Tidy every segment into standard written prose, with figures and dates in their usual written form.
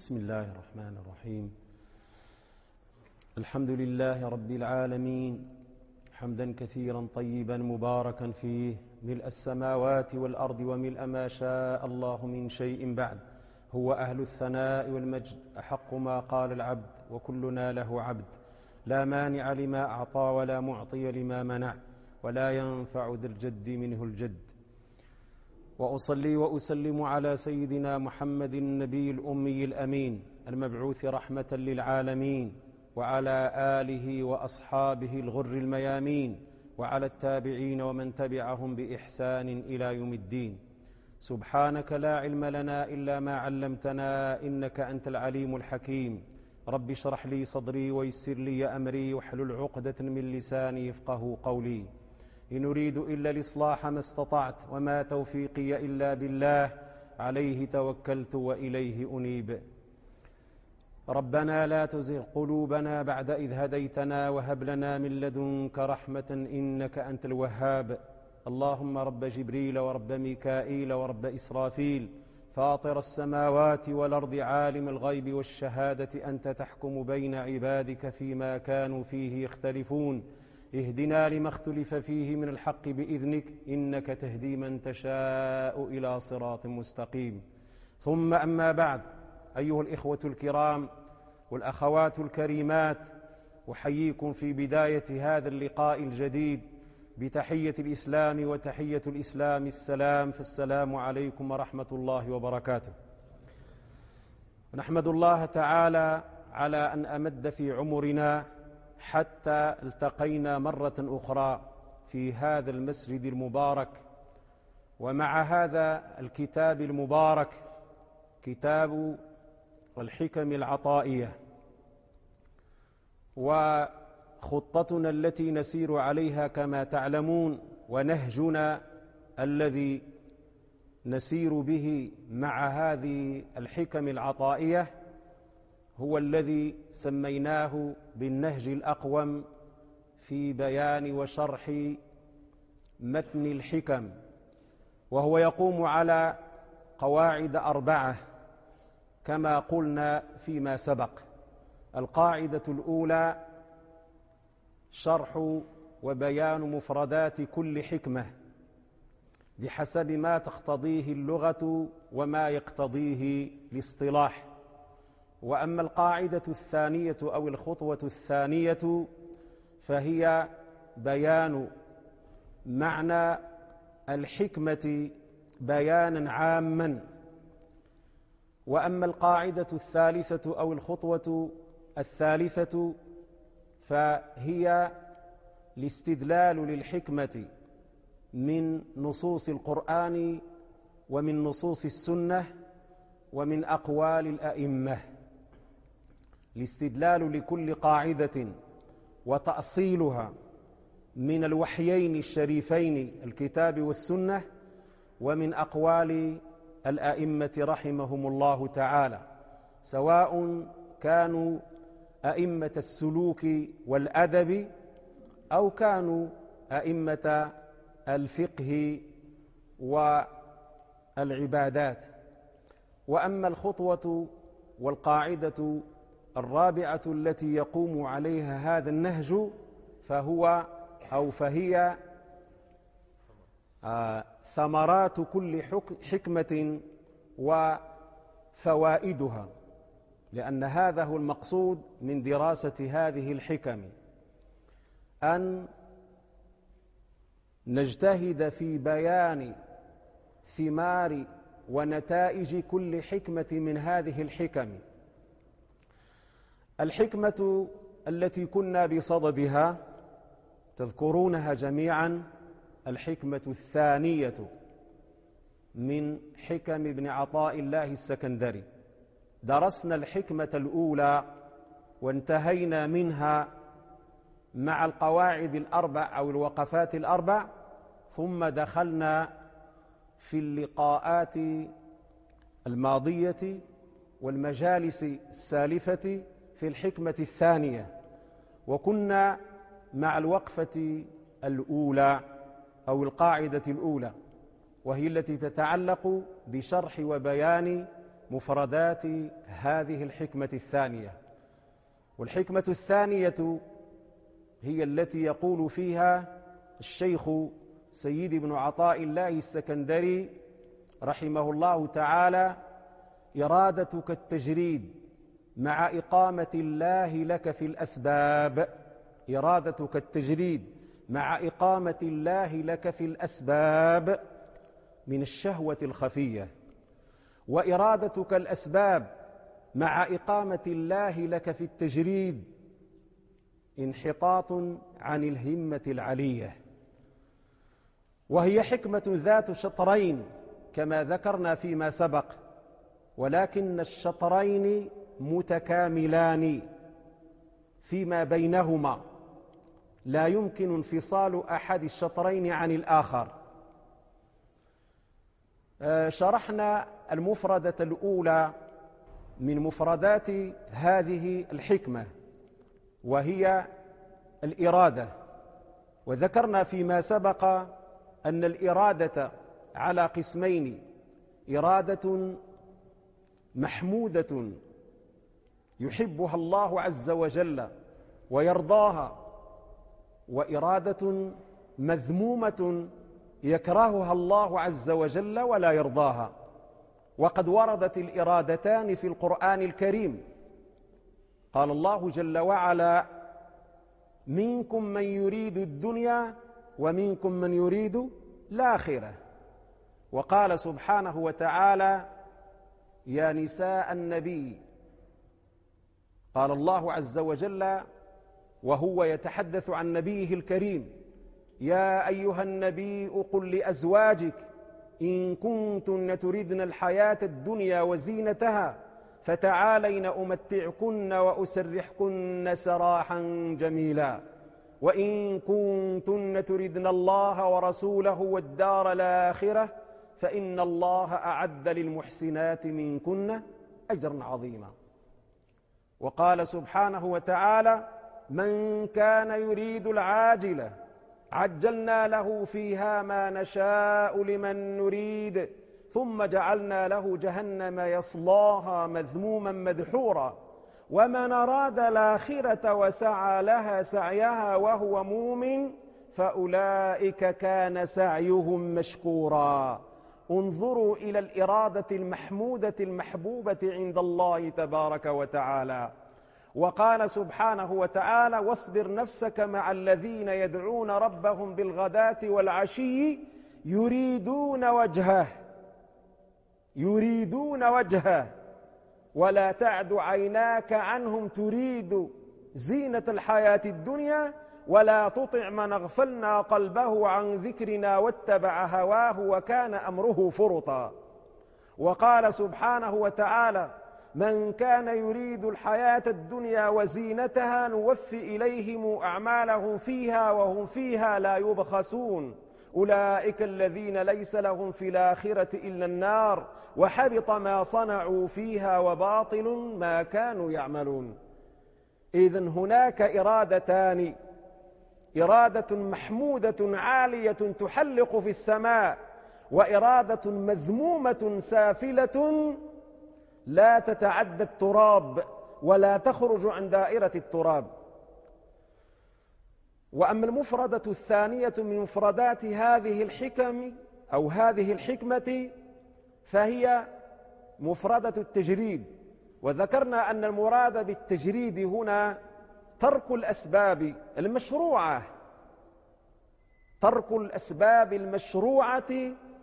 بسم الله الرحمن الرحيم. الحمد لله رب العالمين حمدا كثيرا طيبا مباركا فيه، ملء السماوات والأرض وملء ما شاء الله من شيء بعد. هو أهل الثناء والمجد، أحق ما قال العبد وكلنا له عبد. لا مانع لما أعطى ولا معطي لما منع، ولا ينفع ذا الجد منه الجد. وأصلي وأسلم على سيدنا محمد النبي الأمي الأمين المبعوث رحمة للعالمين، وعلى آله وأصحابه الغر الميامين، وعلى التابعين ومن تبعهم بإحسان إلى يوم الدين. سبحانك لا علم لنا إلا ما علمتنا، إنك أنت العليم الحكيم. رب اشرح لي صدري ويسر لي أمري واحلل عقدة من لساني يفقه قولي. إن أريد إلا الإصلاح ما استطعت، وما توفيقي إلا بالله، عليه توكلت وإليه أنيب. ربنا لا تزغ قلوبنا بعد إذ هديتنا، وهب لنا من لدنك رحمة إنك أنت الوهاب. اللهم رب جبريل ورب ميكائيل ورب إسرافيل، فاطر السماوات والأرض، عالم الغيب والشهادة، أنت تحكم بين عبادك فيما كانوا فيه يختلفون. اهدنا لما اختلف فيه من الحق بإذنك، إنك تهدي من تشاء إلى صراط مستقيم. ثم أما بعد، أيها الإخوة الكرام والأخوات الكريمات، أحييكم في بداية هذا اللقاء الجديد بتحية الإسلام، وتحية الإسلام السلام، فالسلام عليكم ورحمة الله وبركاته. نحمد الله تعالى على أن أمد في عمرنا حتى التقينا مرة أخرى في هذا المسجد المبارك، ومع هذا الكتاب المبارك، كتاب الحكم العطائية، وخطتنا التي نسير عليها كما تعلمون، ونهجنا الذي نسير به مع هذه الحكم العطائية هو الذي سميناه بالنهج الأقوم في بيان وشرح متن الحكم، وهو يقوم على قواعد 4 كما قلنا فيما سبق. القاعدة الأولى شرح وبيان مفردات كل حكمة بحسب ما تقتضيه اللغة وما يقتضيه الاصطلاح. وأما القاعدة الثانية أو الخطوة الثانية فهي بيان معنى الحكمة بيانا عاما. وأما القاعدة الثالثة أو الخطوة الثالثة فهي الاستدلال للحكمة من نصوص القرآن ومن نصوص السنة ومن أقوال الأئمة. الاستدلال لكل قاعدة وتأصيلها من الوحيين الشريفين الكتاب والسنة، ومن أقوال الأئمة رحمهم الله تعالى، سواء كانوا أئمة السلوك والأدب أو كانوا أئمة الفقه والعبادات. وأما الخطوة والقاعدة الرابعة التي يقوم عليها هذا النهج فهي ثمرات كل حكمة وفوائدها، لأن هذا هو المقصود من دراسة هذه الحكم، أن نجتهد في بيان ثمار ونتائج كل حكمة من هذه الحكم. الحكمة التي كنا بصددها تذكرونها جميعا، الحكمة الثانية من حكم ابن عطاء الله السكندري. درسنا الحكمة الأولى وانتهينا منها مع القواعد 4 أو الوقفات 4، ثم دخلنا في اللقاءات الماضية والمجالس السالفة في الحكمة الثانية، وكنا مع الوقفة الأولى أو القاعدة الأولى، وهي التي تتعلق بشرح وبيان مفردات هذه الحكمة الثانية. والحكمة الثانية هي التي يقول فيها الشيخ سيد بن عطاء الله السكندري رحمه الله تعالى: إرادتك التجريد مع إقامة الله لك في الأسباب. إرادتك التجريد مع إقامة الله لك في الأسباب من الشهوة الخفية، وإرادتك الأسباب مع إقامة الله لك في التجريد انحطاط عن الهمة العلية. وهي حكمة ذات شطرين كما ذكرنا فيما سبق، ولكن الشطرين متكاملان فيما بينهما، لا يمكن انفصال أحد الشطرين عن الآخر. شرحنا المفردة الأولى من مفردات هذه الحكمة وهي الإرادة، وذكرنا فيما سبق أن الإرادة على قسمين: إرادة محمودة يحبها الله عز وجل ويرضاها، وإرادة مذمومة يكرهها الله عز وجل ولا يرضاها. وقد وردت الإرادتان في القرآن الكريم. قال الله جل وعلا: منكم من يريد الدنيا ومنكم من يريد الآخرة. وقال سبحانه وتعالى: يا نساء النبي، قال الله عز وجل وهو يتحدث عن نبيه الكريم: يا أيها النبي قل لأزواجك إن كنتن تردن الحياة الدنيا وزينتها فتعالين أمتعكن وأسرحكن سراحا جميلا، وإن كنتن تردن الله ورسوله والدار الآخرة فإن الله أعد للمحسنات منكن أجرا عظيما. وقال سبحانه وتعالى: من كان يريد العاجلة عجلنا له فيها ما نشاء لمن نريد ثم جعلنا له جهنم يصلاها مذموما مدحورا ومن أراد الآخرة وسعى لها سعيها وهو مؤمن فأولئك كان سعيهم مشكورا. انظروا إلى الإرادة المحمودة المحبوبة عند الله تبارك وتعالى. وقال سبحانه وتعالى: واصبر نفسك مع الذين يدعون ربهم بالغداة والعشي يريدون وجهه ولا تعد عيناك عنهم تريد زينة الحياة الدنيا ولا تطع من اغفلنا قلبه عن ذكرنا واتبع هواه وكان أمره فرطا. وقال سبحانه وتعالى: من كان يريد الحياة الدنيا وزينتها نوفي إليهم أعمالهم فيها وهم فيها لا يبخسون أولئك الذين ليس لهم في الآخرة إلا النار وحبط ما صنعوا فيها وباطل ما كانوا يعملون. إذن هناك إرادتان: إرادة محمودة عالية تحلق في السماء، وإرادة مذمومة سافلة لا تتعدى التراب ولا تخرج عن دائرة التراب. وأما المفردة الثانية من مفردات هذه الحكم أو هذه الحكمة فهي مفردة التجريد. وذكرنا أن المراد بالتجريد هنا ترك الأسباب المشروعة، ترك الأسباب المشروعة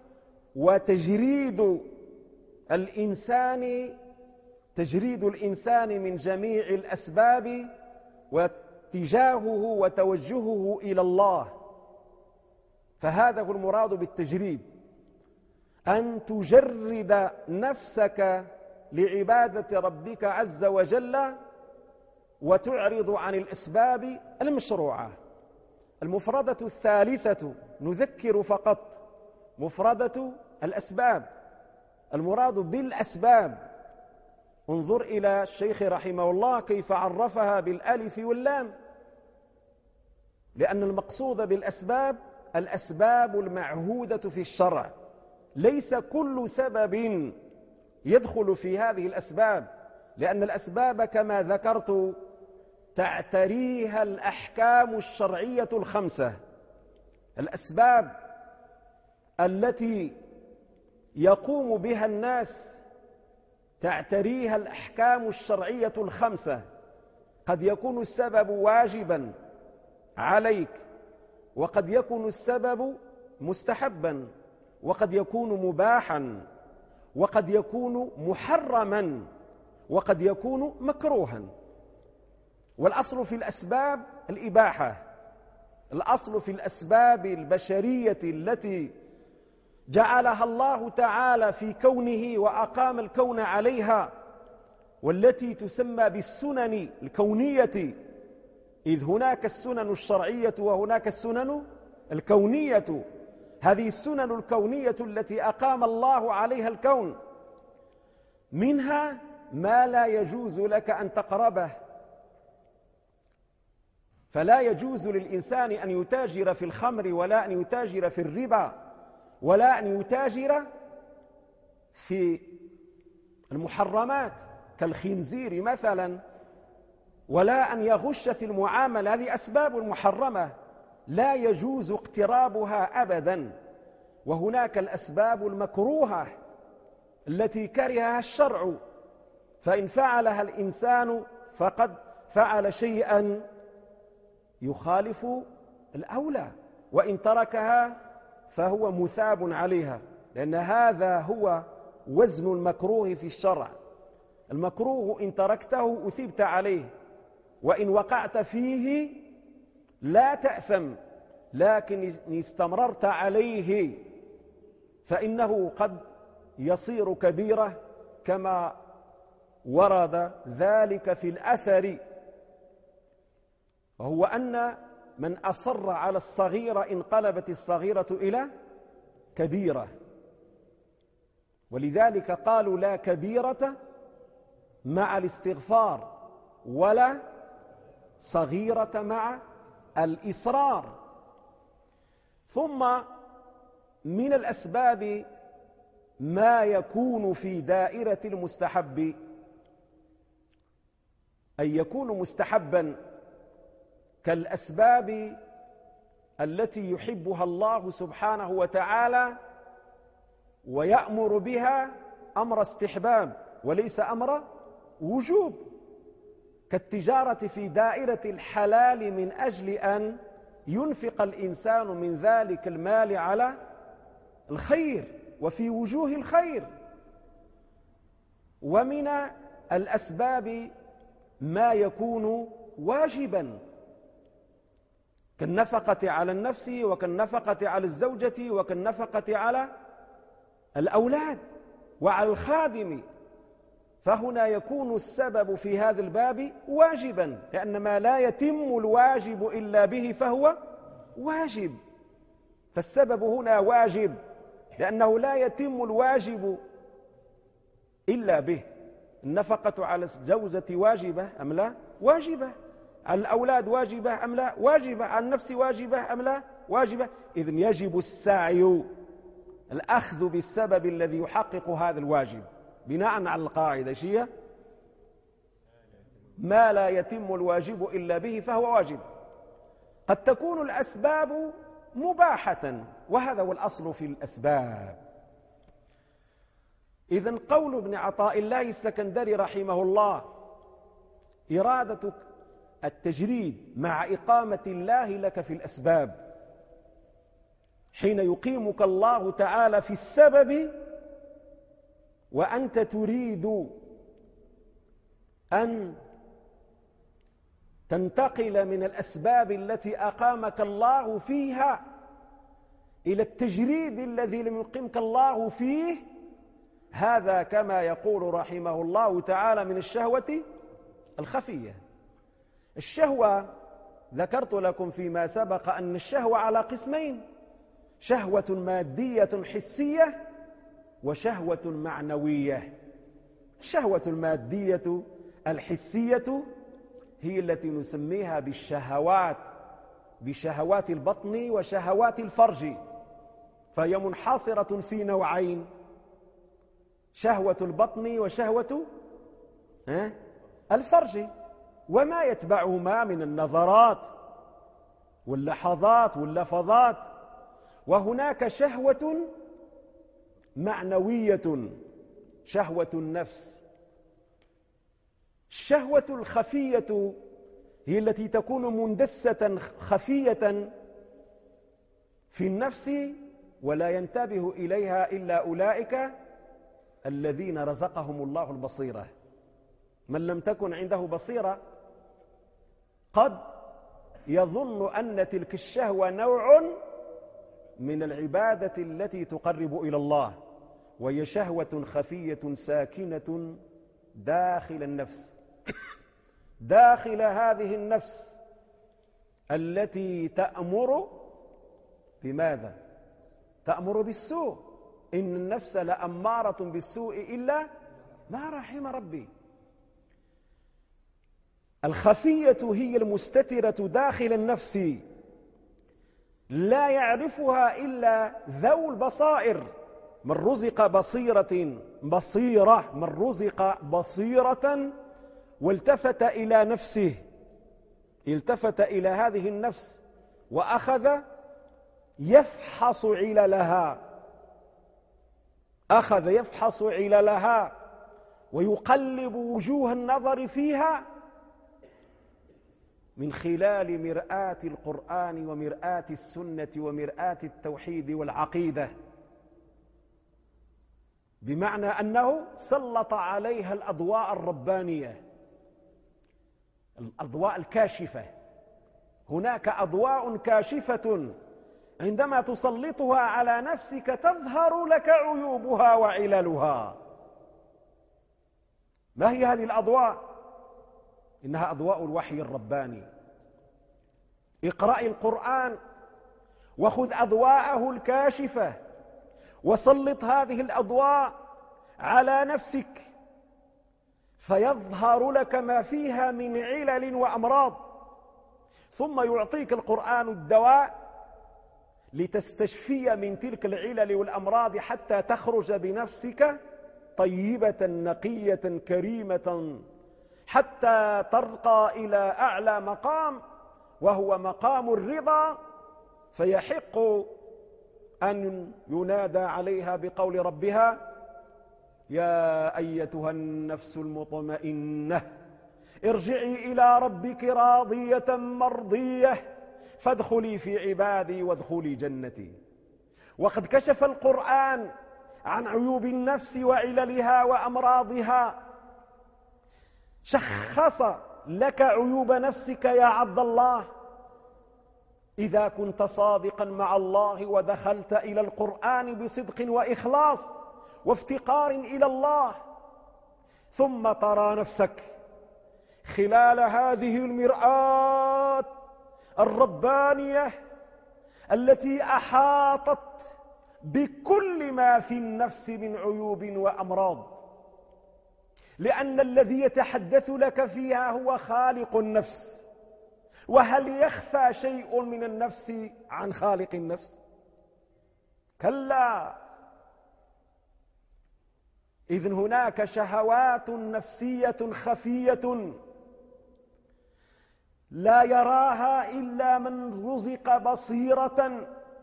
وتجريد الإنسان، تجريد الإنسان من جميع الأسباب واتجاهه وتوجهه إلى الله. فهذا هو المراد بالتجريد، أن تجرد نفسك لعبادة ربك عز وجل وتعرض عن الأسباب المشروعة. المفردة الثالثة نذكر فقط مفردة الأسباب. المراد بالأسباب، انظر إلى الشيخ رحمه الله كيف عرفها بالألف واللام، لأن المقصود بالأسباب الأسباب المعهودة في الشرع. ليس كل سبب يدخل في هذه الأسباب، لأن الأسباب كما ذكرت تعتريها الأحكام الشرعية الخمسة. الأسباب التي يقوم بها الناس تعتريها الأحكام الشرعية الخمسة. قد يكون السبب واجبا عليك، وقد يكون السبب مستحبا، وقد يكون مباحا، وقد يكون محرما، وقد يكون مكروها. والأصل في الأسباب الإباحة. الأصل في الأسباب البشرية التي جعلها الله تعالى في كونه وأقام الكون عليها، والتي تسمى بالسنن الكونية، إذ هناك السنن الشرعية وهناك السنن الكونية. هذه السنن الكونية التي أقام الله عليها الكون، منها ما لا يجوز لك أن تقربه. فلا يجوز للإنسان أن يتاجر في الخمر، ولا أن يتاجر في الربا، ولا أن يتاجر في المحرمات كالخنزير مثلا، ولا أن يغش في المعاملة. هذه أسباب محرمة لا يجوز اقترابها أبدا. وهناك الأسباب المكروهة التي كرهها الشرع، فإن فعلها الإنسان فقد فعل شيئا يخالف الأولى، وإن تركها فهو مثاب عليها، لأن هذا هو وزن المكروه في الشرع. المكروه إن تركته أثبت عليه، وإن وقعت فيه لا تأثم، لكن إن استمررت عليه فإنه قد يصير كبيرة، كما ورد ذلك في الأثر، وهو أن من أصر على الصغيرة انقلبت الصغيرة إلى كبيرة. ولذلك قالوا لا كبيرة مع الاستغفار، ولا صغيرة مع الإصرار. ثم من الأسباب ما يكون في دائرة المستحب، أي يكون مستحبا، كالأسباب التي يحبها الله سبحانه وتعالى ويأمر بها أمر استحباب وليس أمر وجوب، كالتجارة في دائرة الحلال من أجل أن ينفق الإنسان من ذلك المال على الخير وفي وجوه الخير. ومن الأسباب ما يكون واجبا، كالنفقة على النفس، وكالنفقة على الزوجة، وكالنفقة على الأولاد وعلى الخادم. فهنا يكون السبب في هذا الباب واجبا، لأن ما لا يتم الواجب إلا به فهو واجب. فالسبب هنا واجب، لأنه لا يتم الواجب إلا به. النفقة على الزوجة واجبة أم لا؟ واجبة. على الأولاد واجبة أم لا؟ واجبة. على النفس واجبة أم لا؟ واجبة. إذن يجب السعي، الأخذ بالسبب الذي يحقق هذا الواجب، بناء على القاعدة شيء ما لا يتم الواجب إلا به فهو واجب. قد تكون الأسباب مباحة، وهذا هو الأصل في الأسباب. إذن قول ابن عطاء الله السكندري رحمه الله: إرادة التجريد مع إقامة الله لك في الأسباب، حين يقيمك الله تعالى في السبب وأنت تريد أن تنتقل من الأسباب التي أقامك الله فيها إلى التجريد الذي لم يقيمك الله فيه، هذا كما يقول رحمه الله تعالى من الشهوة الخفية. الشهوة ذكرت لكم فيما سبق أن الشهوة على قسمين: شهوة مادية حسية، وشهوة معنوية. الشهوة المادية الحسية هي التي نسميها بالشهوات، بشهوات البطن وشهوات الفرج، فهي منحصرة في نوعين: شهوة البطن وشهوة الفرج، وما يتبعهما من النظرات واللحظات واللفظات. وهناك شهوة معنوية، شهوة النفس. الشهوة الخفية هي التي تكون مندسة خفية في النفس ولا ينتبه إليها إلا أولئك الذين رزقهم الله البصيرة. من لم تكن عنده بصيرة قد يظن أن تلك الشهوة نوع من العبادة التي تقرب إلى الله، وهي شهوة خفية ساكنة داخل النفس، داخل هذه النفس التي تأمر بماذا؟ تأمر بالسوء. إن النفس لأمارة بالسوء إلا ما رحم ربي. الخفية هي المستترة داخل النفس، لا يعرفها إلا ذو البصائر. من رزق بصيرة، من رزق بصيرة والتفت إلى نفسه، التفت إلى هذه النفس وأخذ يفحص عللها، أخذ يفحص عللها ويقلب وجوه النظر فيها من خلال مرآة القرآن ومرآة السنة ومرآة التوحيد والعقيدة، بمعنى أنه سلط عليها الأضواء الربانية، الأضواء الكاشفة. هناك أضواء كاشفة عندما تسلطها على نفسك تظهر لك عيوبها وعللها. ما هي هذه الأضواء؟ إنها أضواء الوحي الرباني. اقرأ القرآن وخذ أضواءه الكاشفة وسلط هذه الأضواء على نفسك فيظهر لك ما فيها من علل وأمراض، ثم يعطيك القرآن الدواء لتستشفي من تلك العلل والأمراض حتى تخرج بنفسك طيبة نقية كريمة، حتى ترقى إلى أعلى مقام وهو مقام الرضا، فيحق أن ينادى عليها بقول ربها: يا أيتها النفس المطمئنة ارجعي إلى ربك راضية مرضية فادخلي في عبادي وادخلي جنتي. وقد كشف القرآن عن عيوب النفس وعللها وأمراضها، شخص لك عيوب نفسك يا عبد الله. إذا كنت صادقا مع الله ودخلت إلى القرآن بصدق وإخلاص وافتقار إلى الله، ثم ترى نفسك خلال هذه المرآة الربانية التي أحاطت بكل ما في النفس من عيوب وأمراض، لأن الذي يتحدث لك فيها هو خالق النفس. وهل يخفى شيء من النفس عن خالق النفس؟ كلا. إذن هناك شهوات نفسية خفية لا يراها إلا من رزق بصيرة،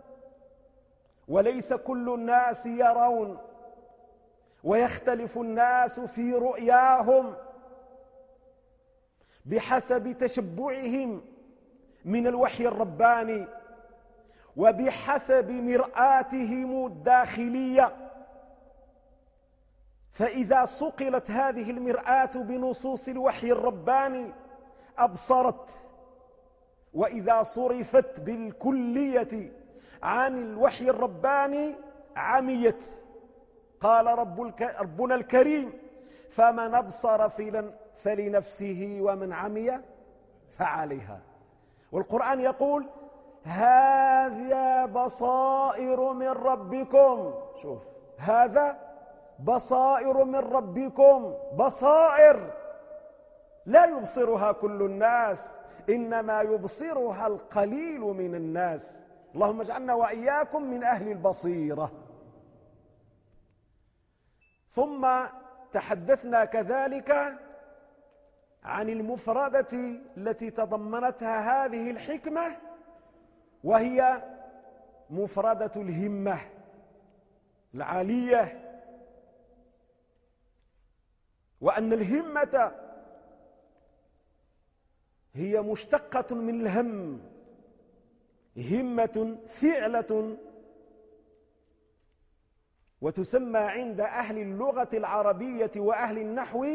وليس كل الناس يرون، ويختلف الناس في رؤياهم بحسب تشبعهم من الوحي الرباني وبحسب مرآتهم الداخلية. فإذا صقلت هذه المرآة بنصوص الوحي الرباني أبصرت، وإذا صرفت بالكلية عن الوحي الرباني عميت. قال ربنا الكريم: فمن أبصر فلنفسه ومن عمي فعليها. والقرآن يقول: هذا بصائر من ربكم. شوف، هذا بصائر من ربكم، بصائر لا يبصرها كل الناس، إنما يبصرها القليل من الناس. اللهم اجعلنا وإياكم من أهل البصيرة. ثم تحدثنا كذلك عن المفردة التي تضمنتها هذه الحكمة، وهي مفردة الهمة العالية، وأن الهمة هي مشتقة من الهم، همة فعلة، وتسمى عند أهل اللغة العربية وأهل النحو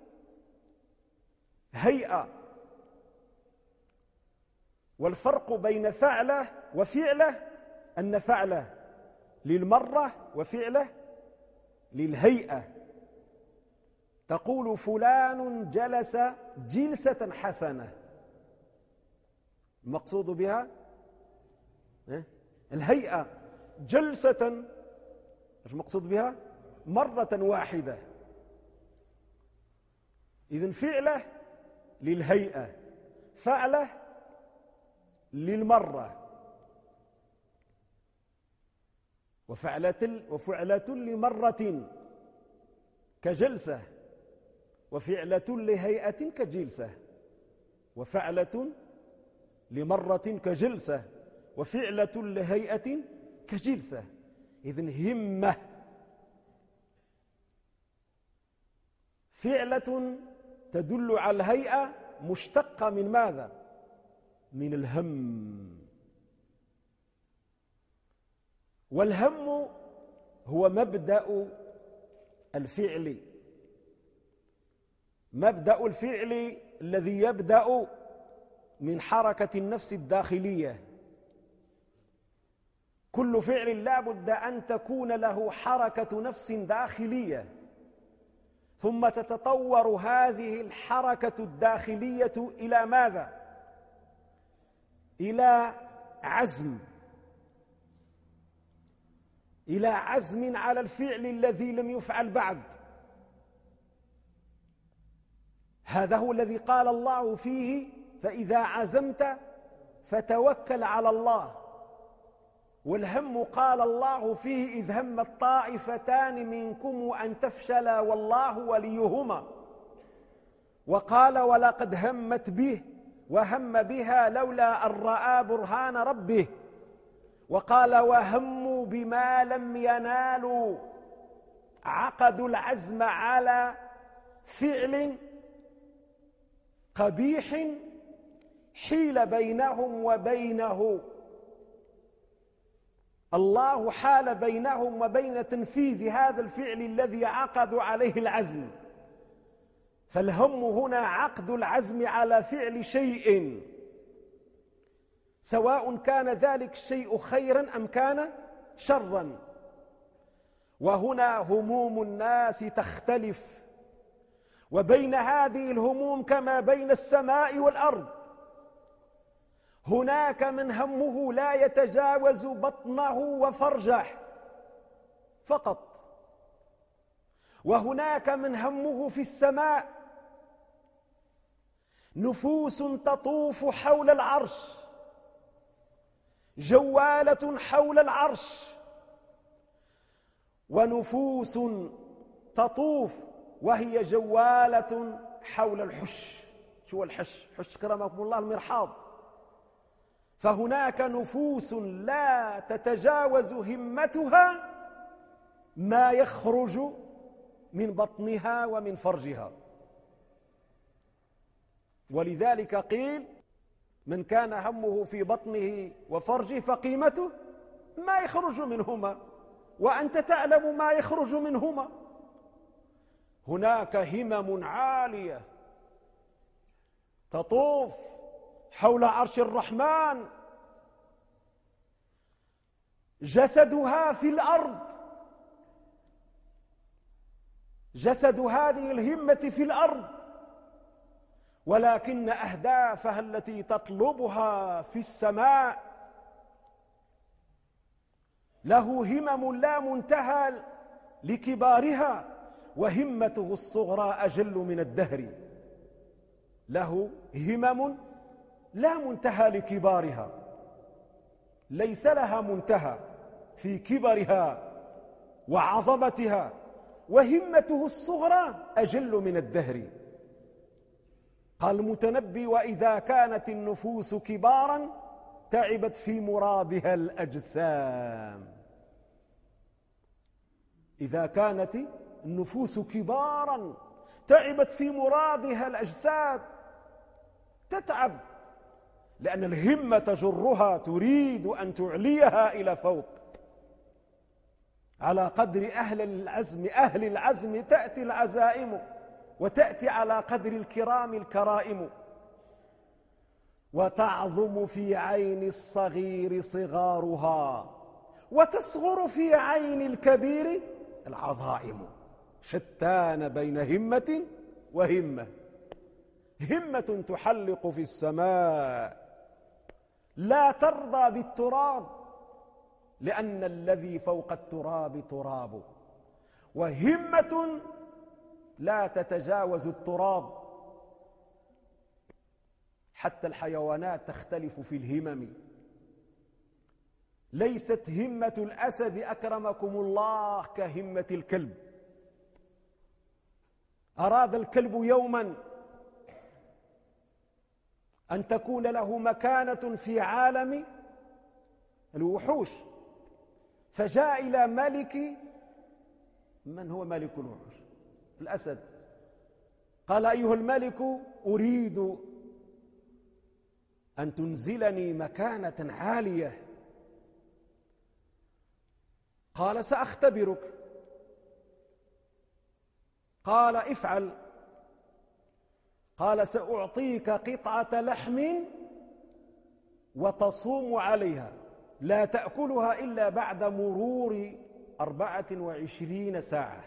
هيئة. والفرق بين فعله وفعله أن فعله للمرة وفعله للهيئة. تقول فلان جلس جلسة حسنة، المقصود بها الهيئة. جلسة ايش المقصود بها؟ مرة واحدة. إذن فعله للهيئة، فعله للمرة، وفعلة لمرة كجلسة، وفعلة لهيئة كجلسة، وفعلة لمرة كجلسة، وفعلة لهيئة كجلسة. إذن همة فعلة تدل على الهيئة، مشتقة من ماذا؟ من الهم. والهم هو مبدأ الفعل، مبدأ الفعل الذي يبدأ من حركة النفس الداخلية. كل فعل لا بد أن تكون له حركة نفس داخلية، ثم تتطور هذه الحركة الداخلية إلى ماذا؟ إلى عزم، إلى عزم على الفعل الذي لم يفعل بعد. هذا هو الذي قال الله فيه: فإذا عزمت فتوكل على الله. والهم قال الله فيه: إذ هم الطائفتان منكم أن تفشلا والله وليهما. وقال: ولقد همت به وهم بها لولا أن رأى برهان ربه. وقال: وهموا بما لم ينالوا، عقدوا العزم على فعل قبيح حيل بينهم وبينه. الله حال بينهم وبين تنفيذ هذا الفعل الذي عقدوا عليه العزم. فالهم هنا عقد العزم على فعل شيء، سواء كان ذلك الشيء خيرا أم كان شرا. وهنا هموم الناس تختلف، وبين هذه الهموم كما بين السماء والأرض، هناك من همه لا يتجاوز بطنه وفرجه فقط، وهناك من همه في السماء. نفوس تطوف حول العرش، جوالة حول العرش، ونفوس تطوف وهي جوالة حول الحش. شو الحش؟ حش كرمكم الله المرحاض. فهناك نفوس لا تتجاوز همتها ما يخرج من بطنها ومن فرجها. ولذلك قيل: من كان همه في بطنه وفرجه فقيمته ما يخرج منهما، وأنت تعلم ما يخرج منهما. هناك همم عالية تطوف حول عرش الرحمن، جسدها في الأرض، جسد هذه الهمة في الأرض، ولكن أهدافها التي تطلبها في السماء. له همم لا منتهى لكبارها، وهمته الصغرى أجل من الدهر. له همم لا منتهى لكبارها، ليس لها منتهى في كبرها وعظمتها وهمته الصغرى أجل من الدهر. قال المتنبي: وإذا كانت النفوس كبارا تعبت في مرادها الأجسام. إذا كانت النفوس كبارا تعبت في مرادها الأجساد، تتعب لأن الهمة تجرها، تريد أن تعليها إلى فوق. على قدر أهل العزم تأتي العزائم، وتأتي على قدر الكرام الكرائم. وتعظم في عين الصغير صغارها، وتصغر في عين الكبير العظائم. شتان بين همة وهمة. همة تحلق في السماء لا ترضى بالتراب، لأن الذي فوق التراب تراب. وهمة لا تتجاوز التراب. حتى الحيوانات تختلف في الهمم. ليست همة الأسد أكرمكم الله كهمة الكلب. أراد الكلب يوما أن تكون له مكانة في عالم الوحوش، فجاء إلى ملك. من هو ملك الوحوش؟ الأسد. قال: أيها الملك، أريد أن تنزلني مكانة عالية. قال: سأختبرك. قال: افعل. قال: سأعطيك قطعة لحم وتصوم عليها، لا تأكلها إلا بعد مرور 24 ساعة.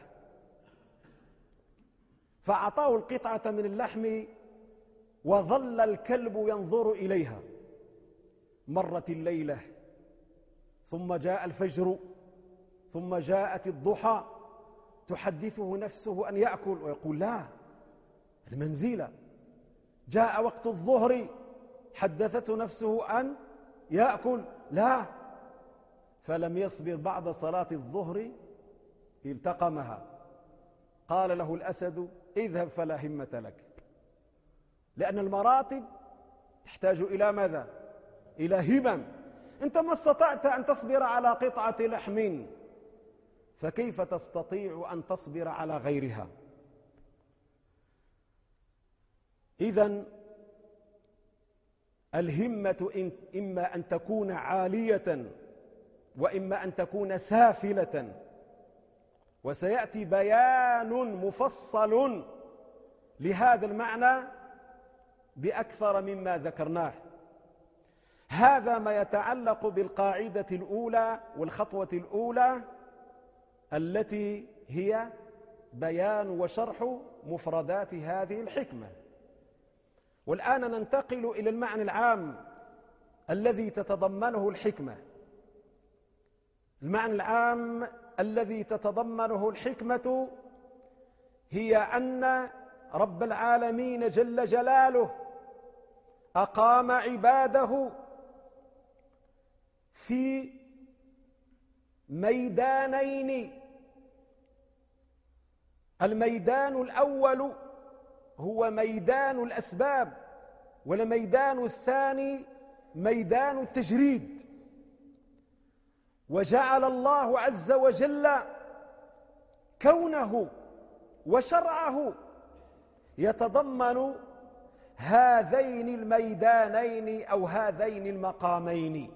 فأعطاه القطعة من اللحم، وظل الكلب ينظر إليها. مرت الليلة، ثم جاء الفجر، ثم جاءت الضحى، تحدثه نفسه أن يأكل، ويقول: لا، المنزلة. جاء وقت الظهر، حدثته نفسه أن يأكل، لا. فلم يصبر، بعد صلاة الظهر التقمها. قال له الأسد: اذهب فلا همة لك. لأن المراتب تحتاج إلى ماذا؟ إلى همم. أنت ما استطعت أن تصبر على قطعة لحم، فكيف تستطيع أن تصبر على غيرها؟ إذن الهمة إما أن تكون عالية، وإما أن تكون سافلة. وسيأتي بيان مفصل لهذا المعنى بأكثر مما ذكرناه. هذا ما يتعلق بالقاعدة الأولى والخطوة الأولى، التي هي بيان وشرح مفردات هذه الحكمة. والآن ننتقل إلى المعنى العام الذي تتضمنه الحكمة. المعنى العام الذي تتضمنه الحكمة هي أن رب العالمين جل جلاله أقام عباده في ميدانين. الميدان الأول هو ميدان الأسباب، والميدان الثاني ميدان التجريد. وجعل الله عز وجل كونه وشرعه يتضمن هذين الميدانين أو هذين المقامين.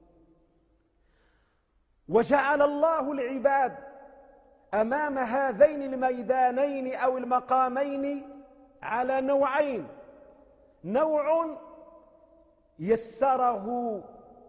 وجعل الله العباد أمام هذين الميدانين أو المقامين على نوعين: نوع يسره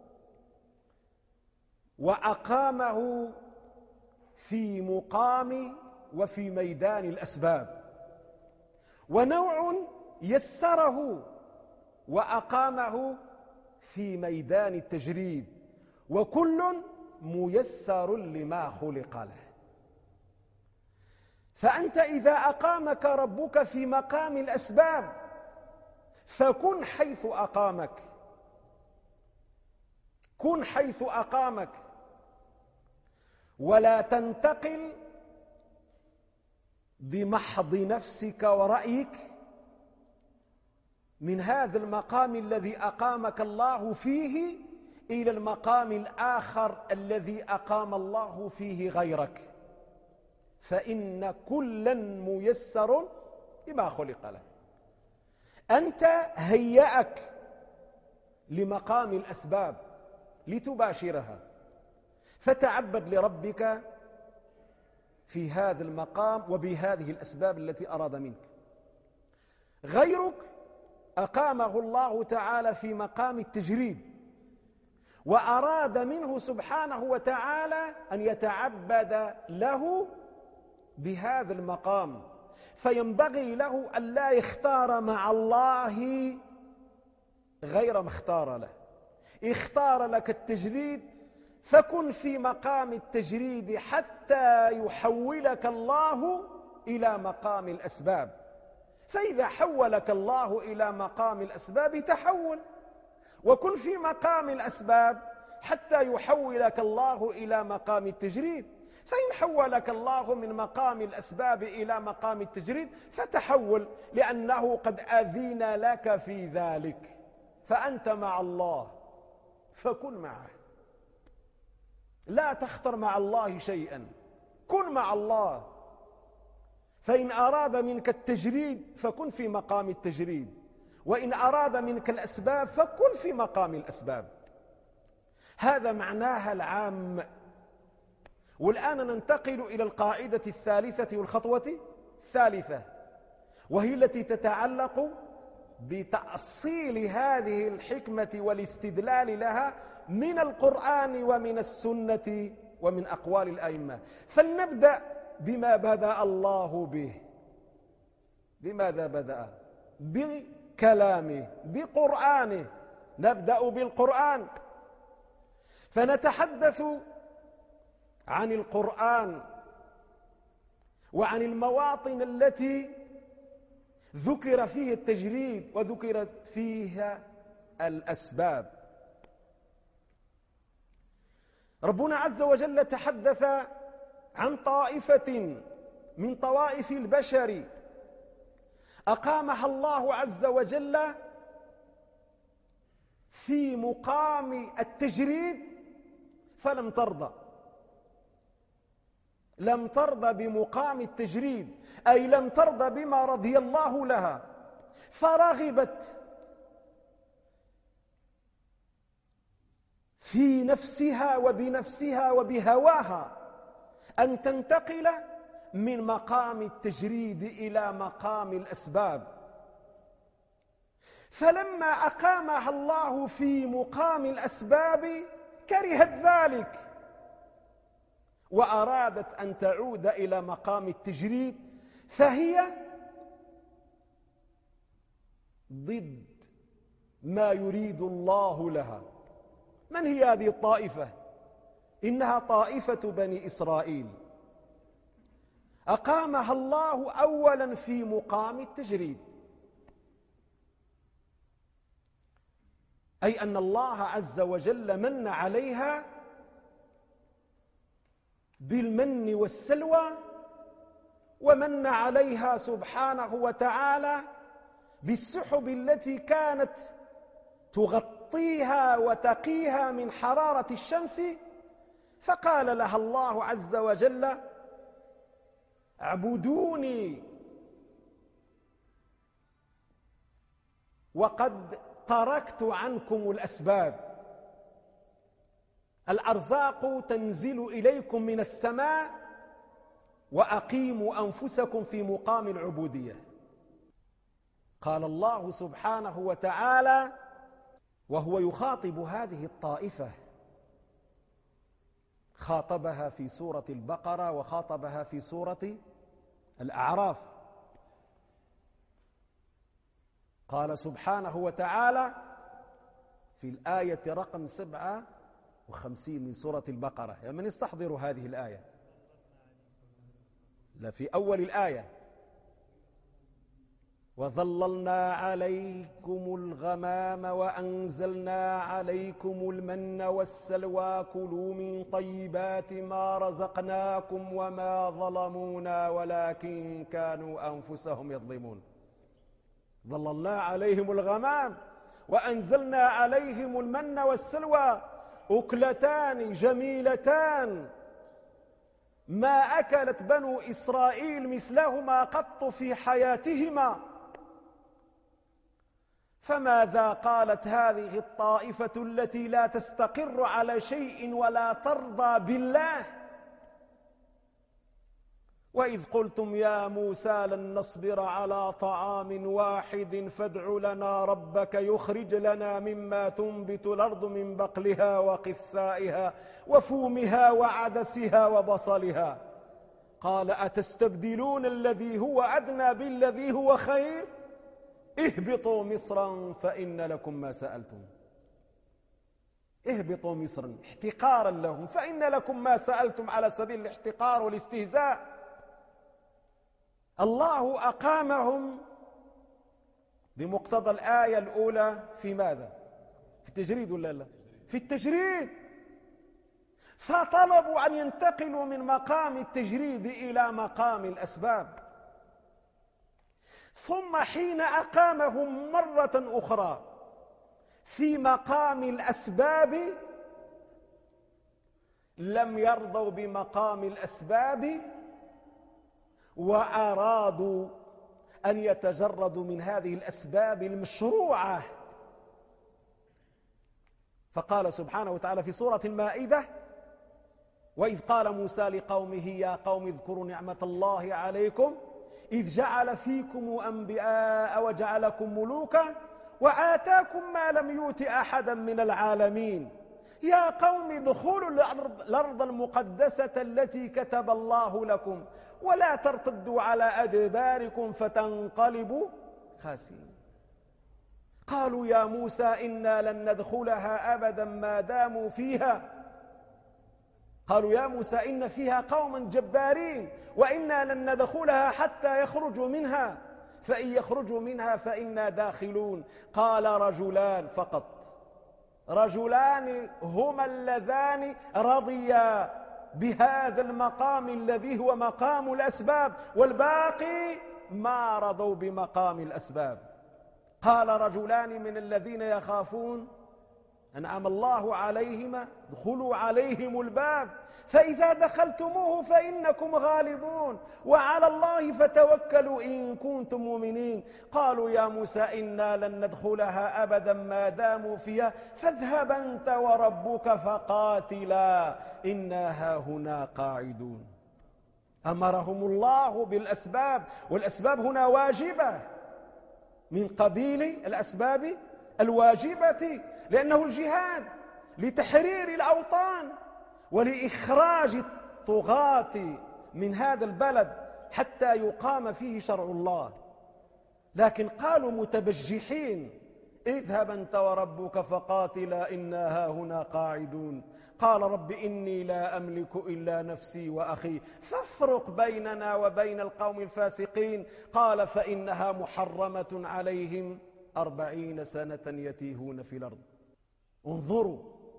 وأقامه في مقام وفي ميدان الأسباب، ونوع يسره وأقامه في ميدان التجريد، وكل ميسر لما خلق له. فأنت إذا أقامك ربك في مقام الأسباب فكن حيث أقامك، كن حيث أقامك، ولا تنتقل بمحض نفسك ورأيك من هذا المقام الذي أقامك الله فيه إلى المقام الآخر الذي أقام الله فيه غيرك، فإن كلا ميسر لما خلق له. أنت هيأك لمقام الأسباب لتباشرها، فتعبد لربك في هذا المقام وبهذه الأسباب التي أراد منك. غيرك أقامه الله تعالى في مقام التجريد، وأراد منه سبحانه وتعالى أن يتعبد له بهذا المقام، فينبغي له أن لا يختار مع الله غير ما اختار له. اختار لك التجريد، فكن في مقام التجريد حتى يحولك الله إلى مقام الأسباب. فإذا حولك الله إلى مقام الأسباب تحول، وكن في مقام الأسباب حتى يحولك الله إلى مقام التجريد. فإن حولك الله من مقام الأسباب إلى مقام التجريد فتحول، لأنه قد أذن لك في ذلك، فأنت مع الله فكن معه، لا تختر مع الله شيئا، كن مع الله. فإن أراد منك التجريد فكن في مقام التجريد، وإن أراد منك الأسباب فكن في مقام الأسباب. هذا معناها العام. والآن ننتقل إلى القاعدة الثالثة والخطوة الثالثة، وهي التي تتعلق بتأصيل هذه الحكمة والاستدلال لها من القرآن ومن السنة ومن أقوال الأئمة. فلنبدأ بما بدأ الله به. بماذا بدأ؟ بكلامه، بقرآنه. نبدأ بالقرآن، فنتحدث عن القرآن وعن المواطن التي ذكر فيه التجريد وذكرت فيها الأسباب. ربنا عز وجل تحدث عن طائفة من طوائف البشر أقامها الله عز وجل في مقام التجريد فلم ترضى. لم ترضى بمقام التجريد، أي لم ترضى بما رضي الله لها، فرغبت في نفسها وبنفسها وبهواها أن تنتقل من مقام التجريد إلى مقام الأسباب. فلما أقامها الله في مقام الأسباب كرهت ذلك، وأرادت أن تعود إلى مقام التجريد، فهي ضد ما يريد الله لها. من هي هذه الطائفة؟ إنها طائفة بني إسرائيل. أقامها الله أولا في مقام التجريد، أي أن الله عز وجل من عليها بالمن والسلوى، ومن عليها سبحانه وتعالى بالسحب التي كانت تغطيها وتقيها من حرارة الشمس. فقال لها الله عز وجل: اعبدوني وقد تركت عنكم الأسباب. الأرزاق تنزل إليكم من السماء، وأقيموا أنفسكم في مقام العبودية. قال الله سبحانه وتعالى وهو يخاطب هذه الطائفة، خاطبها في سورة البقرة وخاطبها في سورة الأعراف. قال سبحانه وتعالى في الآية رقم 57 من سورة البقرة، يا من يستحضر هذه الآية، لا في أول الآية، وظللنا عليكم الغمام وأنزلنا عليكم المن والسلوى كلوا من طيبات ما رزقناكم وما ظلمونا ولكن كانوا أنفسهم يظلمون. ظللنا عليهم الغمام وأنزلنا عليهم المن والسلوى، أكلتان جميلتان ما أكلت بنو إسرائيل مثلهما قط في حياتهما. فماذا قالت هذه الطائفة التي لا تستقر على شيء ولا ترضى بالله؟ وإذ قلتم يا موسى لن نصبر على طعام واحد فادع لنا ربك يخرج لنا مما تنبت الأرض من بقلها وقثائها وفومها وعدسها وبصلها. قال أتستبدلون الذي هو أدنى بالذي هو خير؟ اهبطوا مصرا فإن لكم ما سألتم. اهبطوا مصرا احتقارا لهم، فإن لكم ما سألتم على سبيل الاحتقار والاستهزاء. الله أقامهم بمقتضى الآية الأولى في ماذا؟ في التجريد ولا لا؟ في التجريد. فطلبوا أن ينتقلوا من مقام التجريد إلى مقام الأسباب. ثم حين أقامهم مرة أخرى في مقام الأسباب لم يرضوا بمقام الأسباب وأرادوا أن يتجردوا من هذه الأسباب المشروعة. فقال سبحانه وتعالى في سورة المائدة: وإذ قال موسى لقومه يا قوم اذكروا نعمة الله عليكم إذ جعل فيكم أنبياء وجعلكم ملوكا وآتاكم ما لم يؤت أحدا من العالمين يا قوم ادخلوا الأرض المقدسة التي كتب الله لكم ولا ترتدوا على أدباركم فتنقلبوا خاسرين. قالوا يا موسى إنا لن ندخلها أبدا ما داموا فيها. قالوا يا موسى إن فيها قوما جبارين وإنا لن ندخلها حتى يخرجوا منها فإن يخرجوا منها فإنا داخلون. قال رجلان فقط، رجلان هما اللذان رضيا بهذا المقام الذي هو مقام الأسباب، والباقي ما رضوا بمقام الأسباب. قال رجلان من الذين يخافون أنعم الله عليهما ادخلوا عليهم الباب فإذا دخلتموه فإنكم غالبون وعلى الله فتوكلوا إن كنتم مؤمنين. قالوا يا موسى إنا لن ندخلها أبدا ما داموا فيها فاذهب أنت وربك فقاتلا إنا هاهنا قاعدون. أمرهم الله بالأسباب، والأسباب هنا واجبة من قبيل الأسباب الواجبة، لأنه الجهاد لتحرير الأوطان ولإخراج الطغاة من هذا البلد حتى يقام فيه شرع الله. لكن قالوا متبجحين اذهب أنت وربك فقاتلا إنا هاهنا قاعدون. قال رب إني لا أملك إلا نفسي وأخي فافرق بيننا وبين القوم الفاسقين. قال فإنها محرمة عليهم 40 سنة يتيهون في الأرض. انظروا،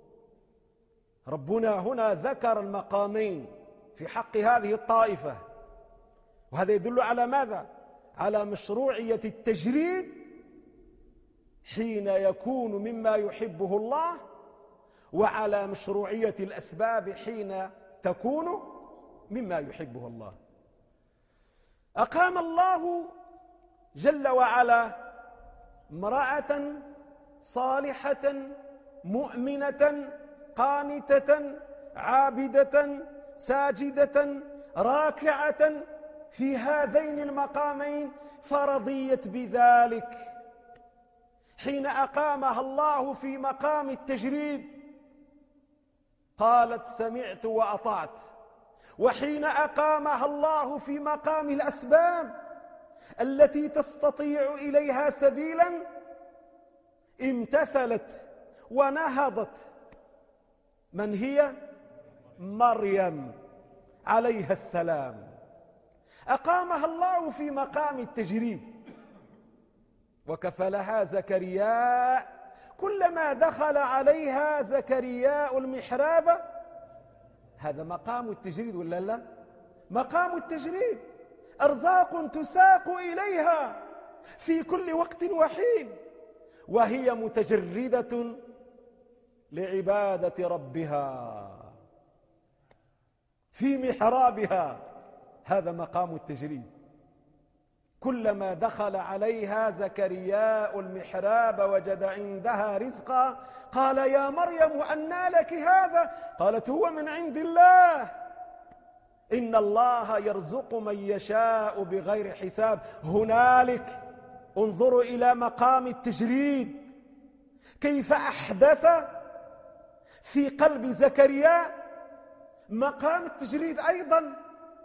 ربنا هنا ذكر المقامين في حق هذه الطائفة، وهذا يدل على ماذا؟ على مشروعية التجريد حين يكون مما يحبه الله، وعلى مشروعية الأسباب حين تكون مما يحبه الله. أقام الله جل وعلا امرأة صالحة مؤمنة قانتة عابدة ساجدة راكعة في هذين المقامين فرضيت بذلك. حين أقامها الله في مقام التجريد قالت سمعت وأطعت، وحين أقامها الله في مقام الأسباب التي تستطيع إليها سبيلا امتثلت ونهضت. من هي؟ مريم عليها السلام. أقامها الله في مقام التجريد وكفلها زكريا. كلما دخل عليها زكرياء المحراب، هذا مقام التجريد ولا لا؟ مقام التجريد، أرزاق تساق إليها في كل وقت وحين، وهي متجردة لعبادة ربها في محرابها. هذا مقام التجريد. كلما دخل عليها زكرياء المحراب وجد عندها رزقا قال يا مريم أنى لك هذا؟ قالت هو من عند الله، إن الله يرزق من يشاء بغير حساب. هنالك انظروا إلى مقام التجريد، كيف أحدث في قلب زكريا مقام التجريد أيضا،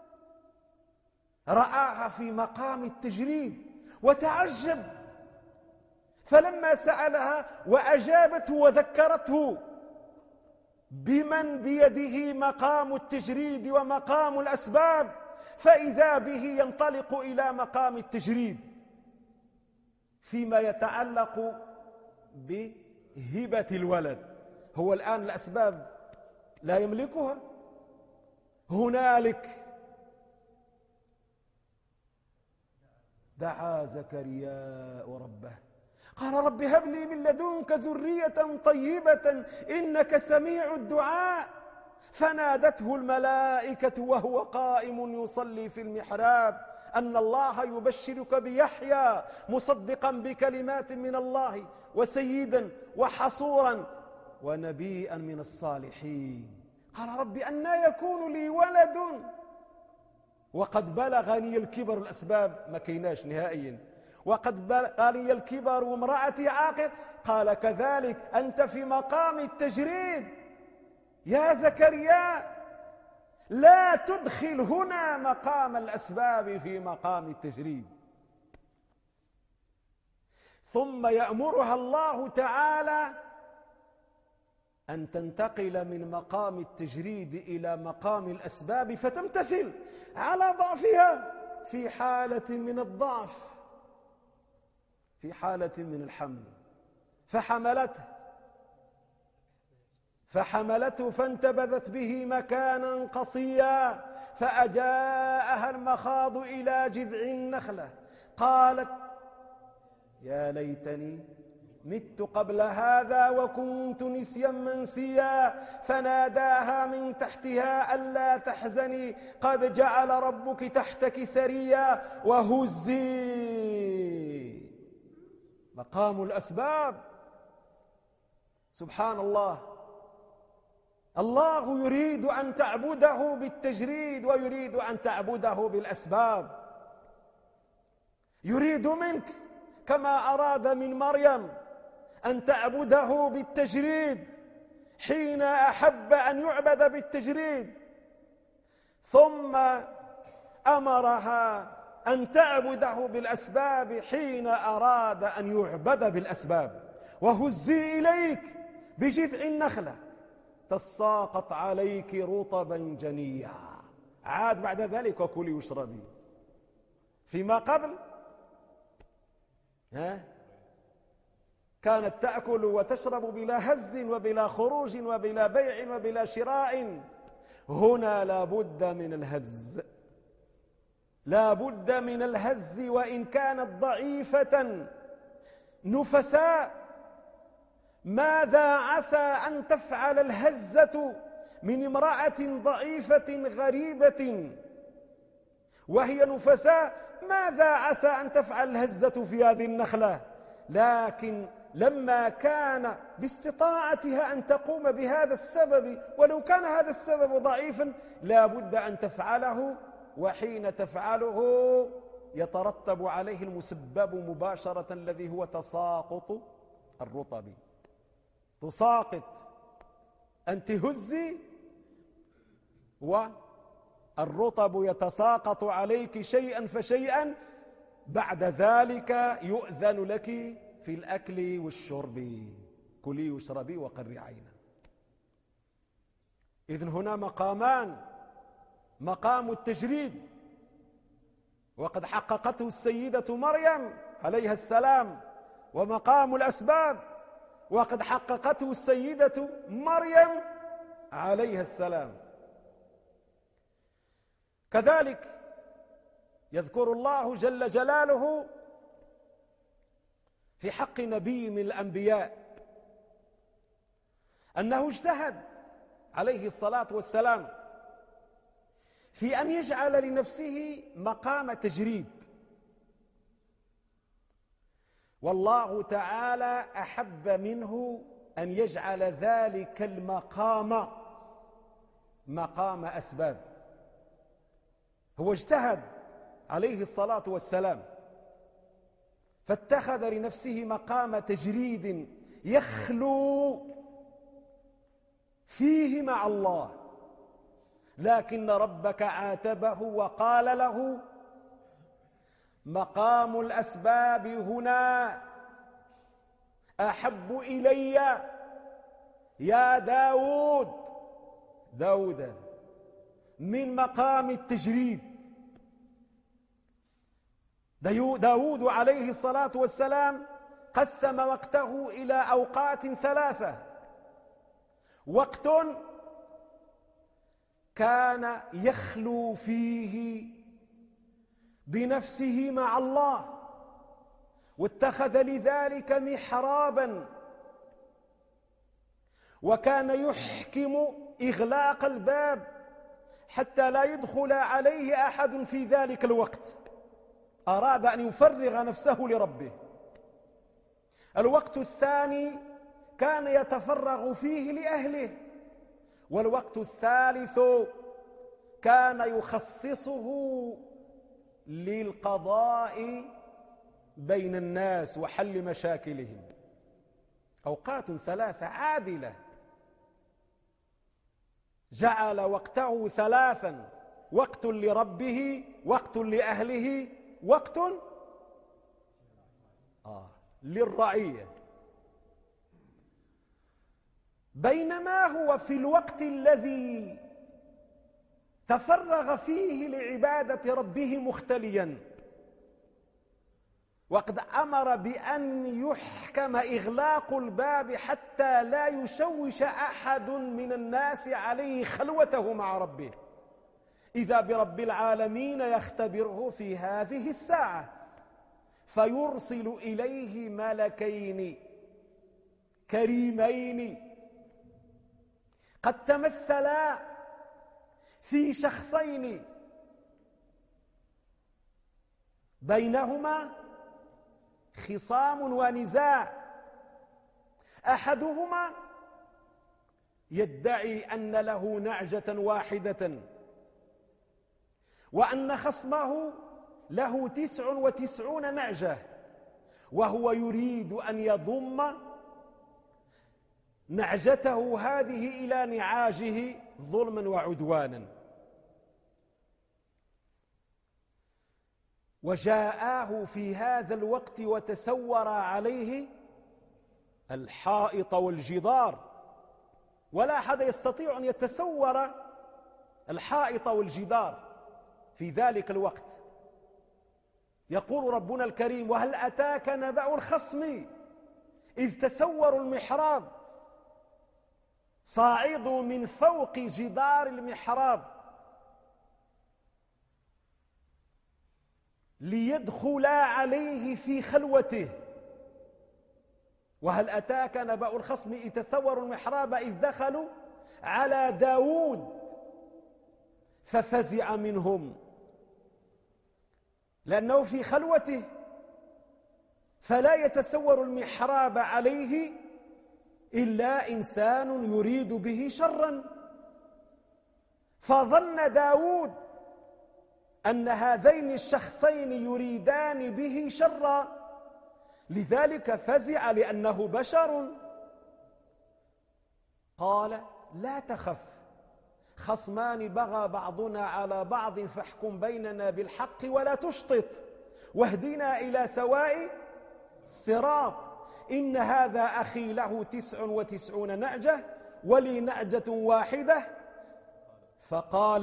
رآها في مقام التجريد وتعجب. فلما سألها وأجابته وذكرته بمن بيده مقام التجريد ومقام الأسباب، فإذا به ينطلق إلى مقام التجريد فيما يتعلق بهبة الولد. هو الآن الأسباب لا يملكها. هنالك دعا زكرياء ربه قال رب هب لي من لدنك ذرية طيبة إنك سميع الدعاء. فنادته الملائكة وهو قائم يصلي في المحراب أن الله يبشرك بيحيى مصدقا بكلمات من الله وسيدا وحصورا ونبيا من الصالحين. قال رب أنى يكون لي ولد وقد بلغني الكبر. الأسباب ما كيناش نهائيا. وقد بلغني الكبر وامرأتي عاقر. قال كذلك أنت في مقام التجريد يا زكريا، لا تدخل هنا مقام الأسباب في مقام التجريد. ثم يأمرها الله تعالى أن تنتقل من مقام التجريد إلى مقام الأسباب فتمتثل على ضعفها في حالة من الضعف، في حالة من الحمل. فحملته فانتبذت به مكانا قصيا فأجاءها المخاض إلى جذع النخلة قالت يا ليتني مت قبل هذا وكنت نسيا منسيا. فناداها من تحتها ألا تحزني قد جعل ربك تحتك سريا وهزي. مقام الأسباب. سبحان الله. الله يريد أن تعبده بالتجريد ويريد أن تعبده بالأسباب. يريد منك كما أراد من مريم أن تعبده بالتجريد حين أحب أن يعبد بالتجريد، ثم أمرها أن تعبده بالأسباب حين أراد أن يعبد بالأسباب. وهزي إليك بجذع النخلة تساقط عليك رطبا جنيا. عاد بعد ذلك وكلي واشربي. فيما قبل كانت تأكل وتشرب بلا هز وبلا خروج وبلا بيع وبلا شراء. هنا لا بد من الهز، لا بد من الهز وإن كانت ضعيفة نفساء. ماذا عسى أن تفعل الهزة من امرأة ضعيفة غريبة وهي نفساء؟ ماذا عسى أن تفعل الهزة في هذه النخلة؟ لكن لما كان باستطاعتها أن تقوم بهذا السبب ولو كان هذا السبب ضعيفا لا بد أن تفعله، وحين تفعله يترتب عليه المسبب مباشرة الذي هو تساقط الرطب. تساقط، أنت هزي والرطب يتساقط عليك شيئا فشيئا. بعد ذلك يؤذن لك في الأكل والشرب. كلي واشربي وقري عينا. إذن هنا مقامان: مقام التجريد وقد حققته السيدة مريم عليها السلام ومقام الأسباب، وقد حققته السيدة مريم عليها السلام. كذلك يذكر الله جل جلاله في حق نبي من الأنبياء أنه اجتهد عليه الصلاة والسلام في أن يجعل لنفسه مقام تجريد، والله تعالى أحب منه أن يجعل ذلك المقام مقام أسباب. هو اجتهد عليه الصلاة والسلام فاتخذ لنفسه مقام تجريد يخلو فيه مع الله، لكن ربك عاتبه وقال له: مقام الأسباب هنا أحب إلي يا داود من مقام التجريد. داود عليه الصلاة والسلام قسم وقته إلى أوقات ثلاثة: وقت كان يخلو فيه بنفسه مع الله، واتخذ لذلك محرابا، وكان يحكم إغلاق الباب حتى لا يدخل عليه أحد في ذلك الوقت، أراد أن يفرغ نفسه لربه. الوقت الثاني كان يتفرغ فيه لأهله، والوقت الثالث كان يخصصه للقضاء بين الناس وحل مشاكلهم. أوقات ثلاثة عادلة، جعل وقته ثلاثا: وقت لربه، وقت لأهله، وقت للرعية. بينما هو في الوقت الذي تفرغ فيه لعبادة ربه مختليا، وقد أمر بأن يحكم إغلاق الباب حتى لا يشوش أحد من الناس عليه خلوته مع ربه، إذا برب العالمين يختبره في هذه الساعة فيرسل إليه ملكين كريمين قد تمثلا في شخصين بينهما خصام ونزاع. أحدهما يدعي أن له نعجة واحدة، وأن خصمه له 99 نعجة، وهو يريد أن يضم نعجته هذه إلى نعاجه ظلما وعدوانا. وجاءاه في هذا الوقت وتسور عليه الحائط والجدار، ولا أحد يستطيع أن يتسور الحائط والجدار في ذلك الوقت. يقول ربنا الكريم: وهل أتاك نبأ الخصم إذ تسوروا المحراب، صاعدوا من فوق جدار المحراب ليدخلا عليه في خلوته. وهل أتاك نبأ الخصم إذ تسوروا المحراب إذ دخلوا على داود ففزع منهم، لأنه في خلوته فلا يتسور المحراب عليه إلا إنسان يريد به شرا، فظن داود أن هذين الشخصين يريدان به شرا، لذلك فزع لأنه بشر. قال: لا تخف، خصمان بغى بعضنا على بعض فاحكم بيننا بالحق ولا تشطط واهدنا إلى سواء الصراط. إن هذا أخي له 99 نعجة ولي نعجة واحدة، فقال: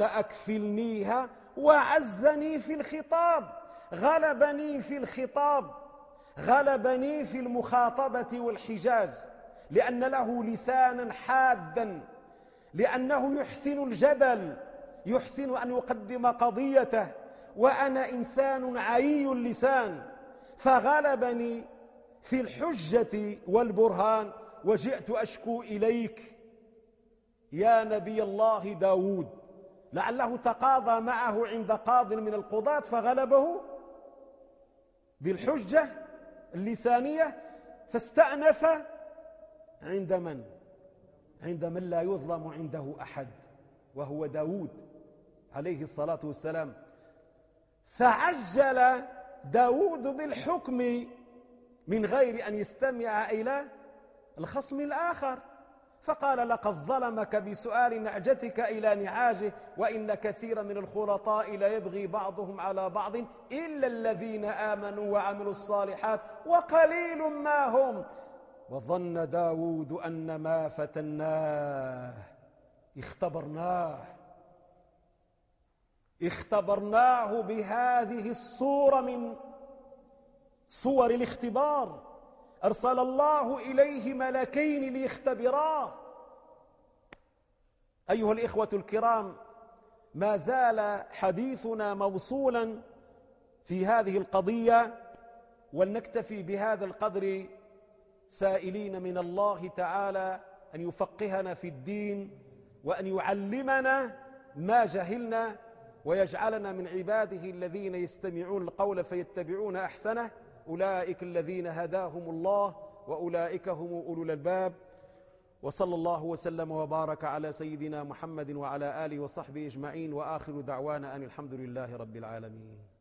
أكفلنيها وعزني في الخطاب، غلبني في الخطاب غلبني في المخاطبة والحجاج، لأن له لسانا حادا، لأنه يحسن الجدل، يحسن أن يقدم قضيته، وأنا إنسان عيي اللسان، فغلبني في الحجة والبرهان، وجئت أشكو إليك يا نبي الله داود. لعله تقاضى معه عند قاض من القضاة فغلبه بالحجة اللسانية، فاستأنف عند من؟ عند من لا يظلم عنده أحد، وهو داود عليه الصلاة والسلام. فعجل داود بالحكم من غير أن يستمع إلى الخصم الآخر، فقال لقد ظلمك بسؤال نعجتك إلى نعاجه، وإن كثيرا من الخلطاء ليبغي بعضهم على بعض إلا الذين آمنوا وعملوا الصالحات وقليل ما هم. وظن داود أن ما فتناه اختبرناه بهذه الصورة من صور الاختبار. أرسل الله إليه ملكين ليختبراه. أيها الإخوة الكرام، ما زال حديثنا موصولا في هذه القضية، ولنكتفي بهذا القدر، سائلين من الله تعالى أن يفقهنا في الدين، وأن يعلمنا ما جهلنا، ويجعلنا من عباده الذين يستمعون القول فيتبعون أحسنه. أولئك الذين هداهم الله، وأولئك هم أولو الألباب. وصلى الله وسلم وبارك على سيدنا محمد وعلى آله وصحبه أجمعين، وآخر دعوانا أن الحمد لله رب العالمين.